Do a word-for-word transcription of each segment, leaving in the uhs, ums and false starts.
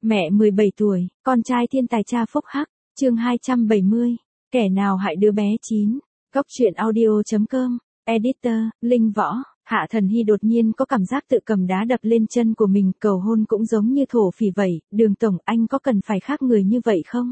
Mẹ mười bảy tuổi, con trai thiên tài cha phúc hắc, chương hai trăm bảy mươi, kẻ nào hại đứa bé chín, góc truyện audio.com, editor, Linh Võ. Hạ Thần Hy đột nhiên có cảm giác tự cầm đá đập lên chân của mình, cầu hôn cũng giống như thổ phỉ vậy, Đường tổng anh có cần phải khác người như vậy không?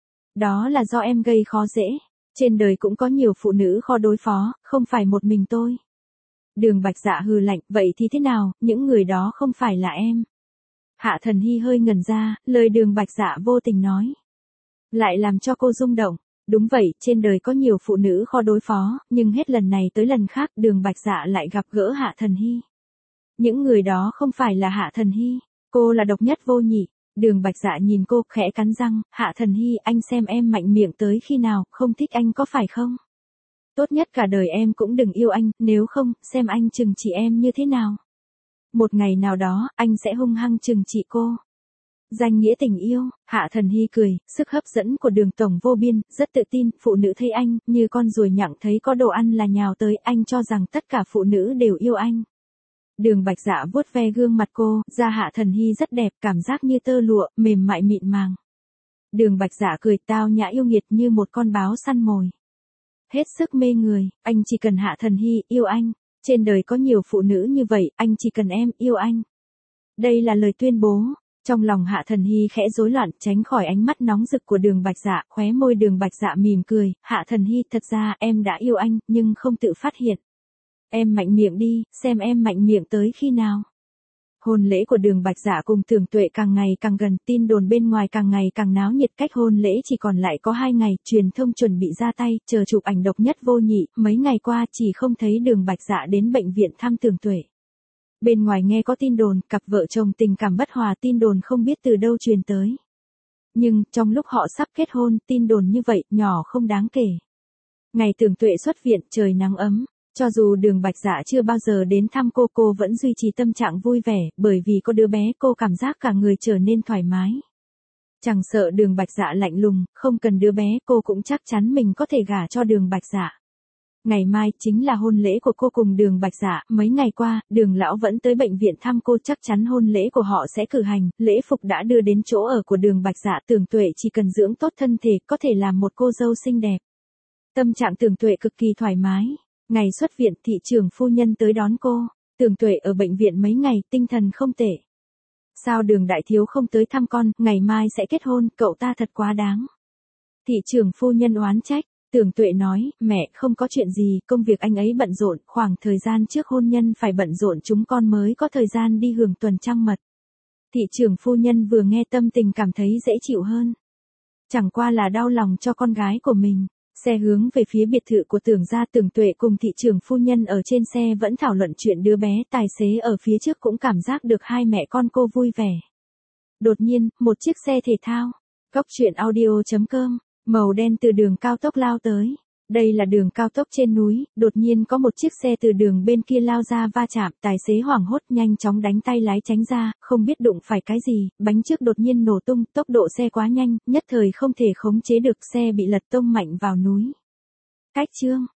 Đó là do em gây khó dễ, trên đời cũng có nhiều phụ nữ khó đối phó, không phải một mình tôi. Đường Bạch Dạ hừ lạnh, vậy thì thế nào, những người đó không phải là em. Hạ Thần Hy hơi ngẩn ra, lời Đường Bạch Dạ vô tình nói. Lại làm cho cô rung động. Đúng vậy, trên đời có nhiều phụ nữ khó đối phó, nhưng hết lần này tới lần khác Đường Bạch Dạ lại gặp gỡ Hạ Thần Hy. Những người đó không phải là Hạ Thần Hy, cô là độc nhất vô nhị. Đường Bạch Dạ nhìn cô, khẽ cắn răng, Hạ Thần Hy, anh xem em mạnh miệng tới khi nào, không thích anh có phải không? Tốt nhất cả đời em cũng đừng yêu anh, nếu không, xem anh trừng trị em như thế nào. Một ngày nào đó, anh sẽ hung hăng trừng trị cô. Danh nghĩa tình yêu, Hạ Thần Hy cười, sức hấp dẫn của Đường tổng vô biên, rất tự tin, phụ nữ thấy anh, như con ruồi nhặng thấy có đồ ăn là nhào tới, anh cho rằng tất cả phụ nữ đều yêu anh. Đường Bạch Dạ vuốt ve gương mặt cô, da Hạ Thần Hy rất đẹp, cảm giác như tơ lụa, mềm mại mịn màng. Đường Bạch Dạ cười, tao nhã yêu nghiệt như một con báo săn mồi. Hết sức mê người, anh chỉ cần Hạ Thần Hy yêu anh. Trên đời có nhiều phụ nữ như vậy, anh chỉ cần em yêu anh. Đây là lời tuyên bố. Trong lòng Hạ Thần Hy khẽ rối loạn, tránh khỏi ánh mắt nóng rực của Đường Bạch Dạ, khóe môi Đường Bạch Dạ mỉm cười, Hạ Thần Hy, thật ra em đã yêu anh, nhưng không tự phát hiện. Em mạnh miệng đi, xem em mạnh miệng tới khi nào. Hôn lễ của Đường Bạch Dạ cùng Tưởng Tuệ càng ngày càng gần, tin đồn bên ngoài càng ngày càng náo nhiệt, cách hôn lễ chỉ còn lại có hai ngày, truyền thông chuẩn bị ra tay, chờ chụp ảnh độc nhất vô nhị, mấy ngày qua chỉ không thấy Đường Bạch Dạ đến bệnh viện thăm Tưởng Tuệ. Bên ngoài nghe có tin đồn, cặp vợ chồng tình cảm bất hòa, tin đồn không biết từ đâu truyền tới. Nhưng, trong lúc họ sắp kết hôn, tin đồn như vậy, nhỏ không đáng kể. Ngày Tưởng Tuệ xuất viện, trời nắng ấm. Cho dù Đường Bạch Dạ chưa bao giờ đến thăm cô, cô vẫn duy trì tâm trạng vui vẻ, bởi vì có đứa bé cô cảm giác cả người trở nên thoải mái. Chẳng sợ Đường Bạch Dạ lạnh lùng, không cần đứa bé cô cũng chắc chắn mình có thể gả cho Đường Bạch Dạ. Ngày mai chính là hôn lễ của cô cùng Đường Bạch Dạ, mấy ngày qua, Đường lão vẫn tới bệnh viện thăm cô, chắc chắn hôn lễ của họ sẽ cử hành, lễ phục đã đưa đến chỗ ở của Đường Bạch Dạ, Tưởng Tuệ chỉ cần dưỡng tốt thân thể, có thể làm một cô dâu xinh đẹp. Tâm trạng Tưởng Tuệ cực kỳ thoải mái. Ngày xuất viện, thị trưởng phu nhân tới đón cô. Tưởng Tuệ ở bệnh viện mấy ngày, tinh thần không tệ. Sao Đường đại thiếu không tới thăm con, ngày mai sẽ kết hôn, cậu ta thật quá đáng. Thị trưởng phu nhân oán trách. Tưởng Tuệ nói, mẹ, không có chuyện gì, công việc anh ấy bận rộn, khoảng thời gian trước hôn nhân phải bận rộn chúng con mới có thời gian đi hưởng tuần trăng mật. Thị trưởng phu nhân vừa nghe tâm tình cảm thấy dễ chịu hơn. Chẳng qua là đau lòng cho con gái của mình. Xe hướng về phía biệt thự của Tưởng gia, Tưởng Tuệ cùng thị trưởng phu nhân ở trên xe vẫn thảo luận chuyện đứa bé, tài xế ở phía trước cũng cảm giác được hai mẹ con cô vui vẻ. Đột nhiên, một chiếc xe thể thao, góc truyện audio.com, màu đen từ đường cao tốc lao tới. Đây là đường cao tốc trên núi, đột nhiên có một chiếc xe từ đường bên kia lao ra va chạm, tài xế hoảng hốt nhanh chóng đánh tay lái tránh ra, không biết đụng phải cái gì, bánh trước đột nhiên nổ tung, tốc độ xe quá nhanh, nhất thời không thể khống chế được, xe bị lật tông mạnh vào núi. Cách chương